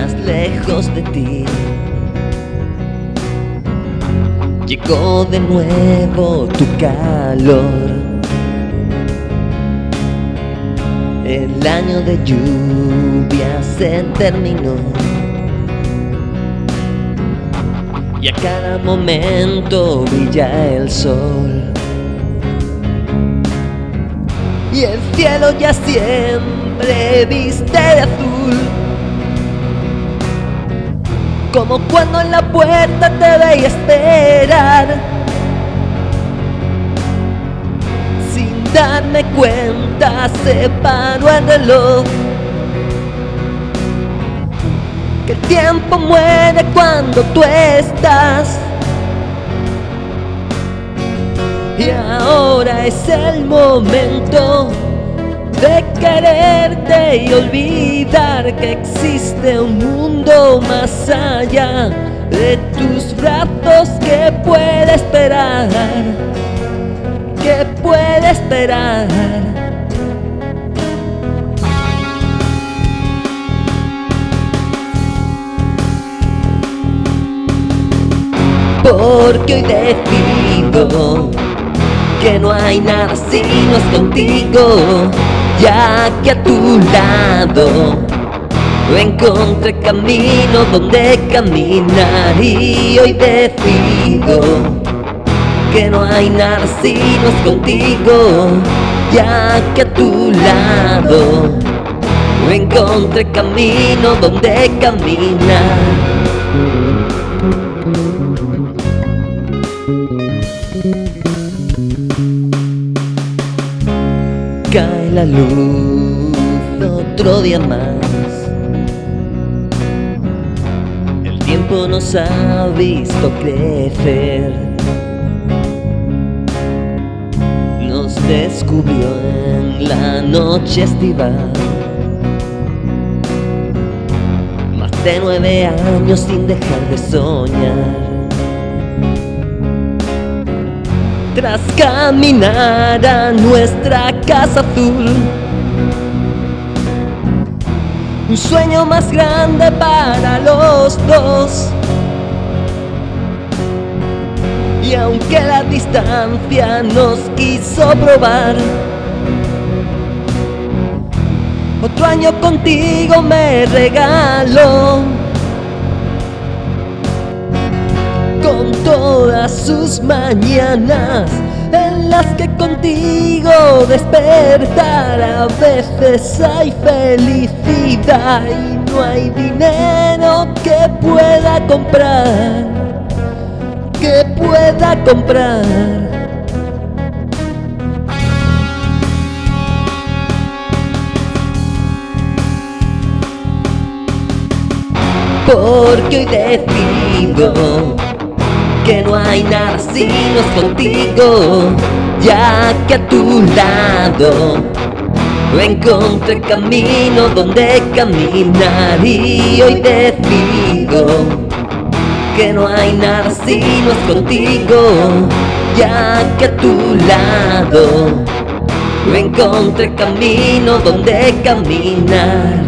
más lejos de ti. Llegó de nuevo tu calor. El año de lluvia se terminó y a cada momento brilla el sol. Y el cielo ya siempre viste de azul, como cuando en la puerta te veía esperar. Sin darme cuenta se paró el reloj, que el tiempo muere cuando tú estás. Y ahora es el momento de quererte y olvidar que existe un mundo más allá de tus brazos que puede esperar, que puede esperar. Porque hoy decido que no hay nada si no es contigo, ya que a tu lado encontré camino donde caminar. Y hoy decido que no hay nada si no es contigo, ya que a tu lado encontré camino donde caminar. Cae la luz otro día más, el tiempo nos ha visto crecer, nos descubrió en la noche estival. Más de 9 años sin dejar de soñar, tras caminar a nuestra casa azul. Un sueño más grande para los dos. Y aunque la distancia nos quiso probar, otro año contigo me regaló, con todas sus mañanas en las que contigo despertar. A veces hay felicidad y no hay dinero que pueda comprar, que pueda comprar. Porque hoy decido que no hay nada si no es contigo, ya que a tu lado encontré camino donde caminar. Y hoy decido que no hay nada si no es contigo, ya que a tu lado encontré camino donde caminar.